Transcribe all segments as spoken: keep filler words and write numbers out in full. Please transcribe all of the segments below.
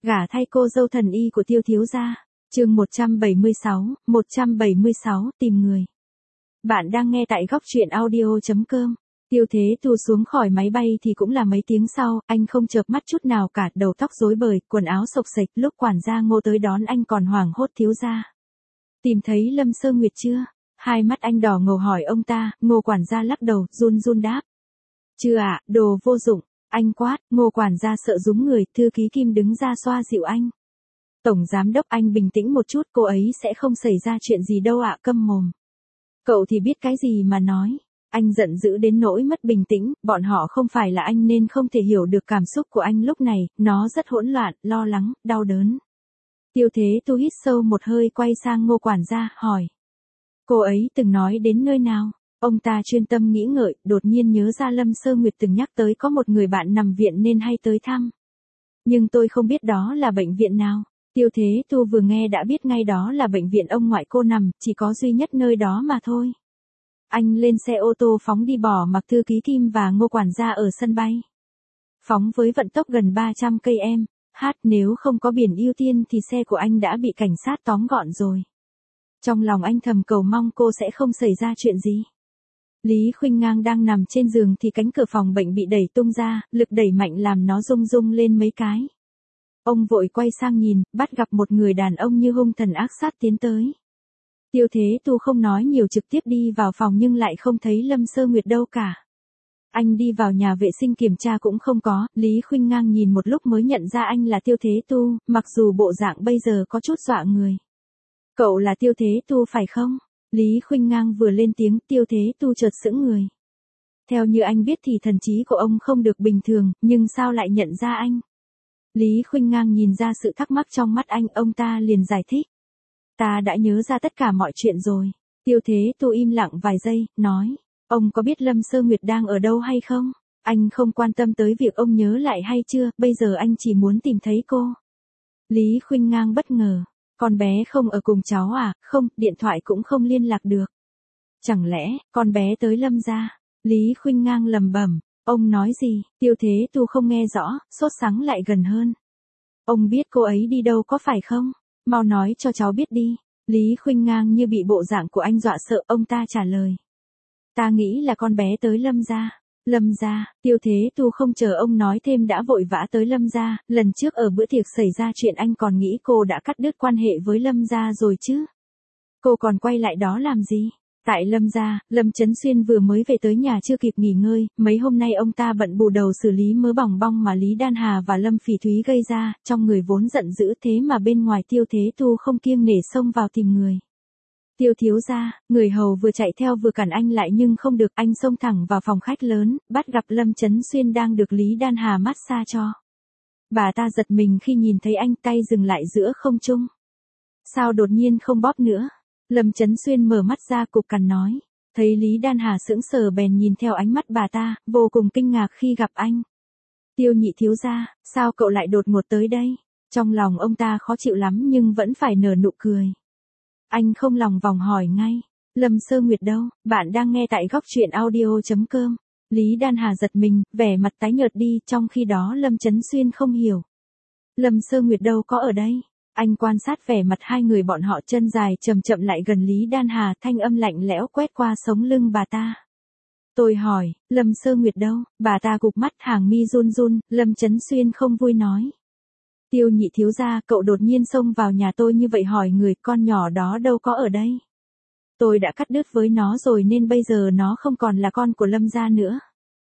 Gả thay cô dâu thần y của Tiêu thiếu gia. Chương một trăm bảy mươi sáu, một trăm bảy mươi sáu tìm người. Bạn đang nghe tại góc truyện audio chấm com. Tiêu Thế Tu xuống khỏi máy bay thì cũng là mấy tiếng sau, anh không chợp mắt chút nào cả, đầu tóc rối bời, quần áo xộc xệch, lúc quản gia Ngô tới đón anh còn hoảng hốt: thiếu gia, tìm thấy Lâm Sơ Nguyệt chưa? Hai mắt anh đỏ ngầu hỏi ông ta. Ngô quản gia lắc đầu, run run đáp: chưa ạ, đồ vô dụng. Anh quát. Ngô quản gia sợ rúm người, thư ký Kim đứng ra xoa dịu anh. Tổng giám đốc, anh bình tĩnh một chút, cô ấy sẽ không xảy ra chuyện gì đâu ạ. Câm mồm. Cậu thì biết cái gì mà nói. Anh giận dữ đến nỗi mất bình tĩnh, bọn họ không phải là anh nên không thể hiểu được cảm xúc của anh lúc này, nó rất hỗn loạn, lo lắng, đau đớn. Tiêu Thế Tu hít sâu một hơi, quay sang Ngô quản gia, hỏi: cô ấy từng nói đến nơi nào? Ông ta chuyên tâm nghĩ ngợi, đột nhiên nhớ ra Lâm Sơ Nguyệt từng nhắc tới có một người bạn nằm viện nên hay tới thăm. Nhưng tôi không biết đó là bệnh viện nào. Tiêu Thế Tu vừa nghe đã biết ngay đó là bệnh viện ông ngoại cô nằm, chỉ có duy nhất nơi đó mà thôi. Anh lên xe ô tô phóng đi, bỏ mặc thư ký Kim và Ngô quản gia ở sân bay. Phóng với vận tốc gần ba trăm cây em hát, nếu không có biển ưu tiên thì xe của anh đã bị cảnh sát tóm gọn rồi. Trong lòng anh thầm cầu mong cô sẽ không xảy ra chuyện gì. Lý Khuynh Ngang đang nằm trên giường thì cánh cửa phòng bệnh bị đẩy tung ra, lực đẩy mạnh làm nó rung rung lên mấy cái. Ông vội quay sang nhìn, bắt gặp một người đàn ông như hung thần ác sát tiến tới. Tiêu Thế Tu không nói nhiều, trực tiếp đi vào phòng nhưng lại không thấy Lâm Sơ Nguyệt đâu cả. Anh đi vào nhà vệ sinh kiểm tra cũng không có. Lý Khuynh Ngang nhìn một lúc mới nhận ra anh là Tiêu Thế Tu, mặc dù bộ dạng bây giờ có chút dọa người. Cậu là Tiêu Thế Tu phải không? Lý Khuynh Ngang vừa lên tiếng, Tiêu Thế Tu chợt sững người. Theo như anh biết thì thần trí của ông không được bình thường, nhưng sao lại nhận ra anh? Lý Khuynh Ngang nhìn ra sự thắc mắc trong mắt anh, ông ta liền giải thích: ta đã nhớ ra tất cả mọi chuyện rồi. Tiêu Thế Tu im lặng vài giây, nói: ông có biết Lâm Sơ Nguyệt đang ở đâu hay không? Anh không quan tâm tới việc ông nhớ lại hay chưa, bây giờ anh chỉ muốn tìm thấy cô. Lý Khuynh Ngang bất ngờ. Con bé không ở cùng cháu à? Không, điện thoại cũng không liên lạc được. Chẳng lẽ, con bé tới Lâm gia? Lý Khuynh Ngang lẩm bẩm. Ông nói gì? Tiêu Thế Tu không nghe rõ, sốt sắng lại gần hơn. Ông biết cô ấy đi đâu có phải không? Mau nói cho cháu biết đi. Lý Khuynh Ngang như bị bộ dạng của anh dọa sợ, ông ta trả lời: ta nghĩ là con bé tới Lâm gia. Lâm gia? Tiêu Thế Tu không chờ ông nói thêm đã vội vã tới Lâm gia. Lần trước ở bữa tiệc xảy ra chuyện anh còn nghĩ cô đã cắt đứt quan hệ với Lâm gia rồi chứ. Cô còn quay lại đó làm gì? Tại Lâm gia, Lâm Chấn Xuyên vừa mới về tới nhà chưa kịp nghỉ ngơi, mấy hôm nay ông ta bận bù đầu xử lý mớ bòng bong mà Lý Đan Hà và Lâm Phỉ Thúy gây ra, trong người vốn giận dữ thế mà bên ngoài Tiêu Thế Tu không kiêng nể xông vào tìm người. Tiêu thiếu gia, người hầu vừa chạy theo vừa cản anh lại nhưng không được, anh xông thẳng vào phòng khách lớn, bắt gặp Lâm Chấn Xuyên đang được Lý Đan Hà massage cho. Bà ta giật mình khi nhìn thấy anh, tay dừng lại giữa không trung. Sao đột nhiên không bóp nữa? Lâm Chấn Xuyên mở mắt ra cục cằn nói. Thấy Lý Đan Hà sững sờ bèn nhìn theo ánh mắt bà ta, vô cùng kinh ngạc khi gặp anh. Tiêu nhị thiếu gia, sao cậu lại đột ngột tới đây? Trong lòng ông ta khó chịu lắm nhưng vẫn phải nở nụ cười. Anh không lòng vòng hỏi ngay. Lâm Sơ Nguyệt đâu? Bạn đang nghe tại góc truyện audio chấm com. Lý Đan Hà giật mình, vẻ mặt tái nhợt đi, trong khi đó Lâm Chấn Xuyên không hiểu. Lâm Sơ Nguyệt đâu có ở đây? Anh quan sát vẻ mặt hai người bọn họ, chân dài chậm chậm lại gần Lý Đan Hà, thanh âm lạnh lẽo quét qua sống lưng bà ta. Tôi hỏi, Lâm Sơ Nguyệt đâu? Bà ta cụp mắt, hàng mi run run. Lâm Chấn Xuyên không vui nói. Tiêu nhị thiếu gia, cậu đột nhiên xông vào nhà tôi như vậy hỏi người, con nhỏ đó đâu có ở đây. Tôi đã cắt đứt với nó rồi nên bây giờ nó không còn là con của Lâm gia nữa.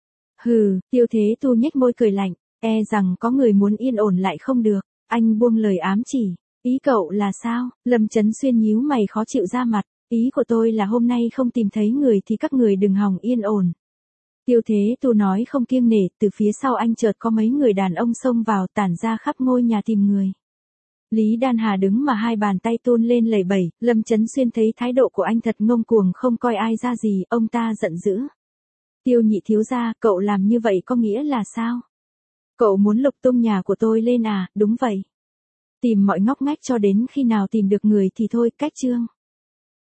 Hừ, Tiêu Thế Tu nhếch môi cười lạnh, e rằng có người muốn yên ổn lại không được. Anh buông lời ám chỉ. Ý cậu là sao? Lâm Chấn Xuyên nhíu mày khó chịu ra mặt. Ý của tôi là hôm nay không tìm thấy người thì các người đừng hòng yên ổn. Tiêu Thế Tu nói không kiêng nể, từ phía sau anh chợt có mấy người đàn ông xông vào, tản ra khắp ngôi nhà tìm người. Lý Đan Hà đứng mà hai bàn tay tuôn lên lẩy bẩy, Lâm Chấn Xuyên thấy thái độ của anh thật ngông cuồng, không coi ai ra gì, ông ta giận dữ. Tiêu nhị thiếu gia, cậu làm như vậy có nghĩa là sao? Cậu muốn lục tung nhà của tôi lên à? Đúng vậy. Tìm mọi ngóc ngách cho đến khi nào tìm được người thì thôi, cách chương.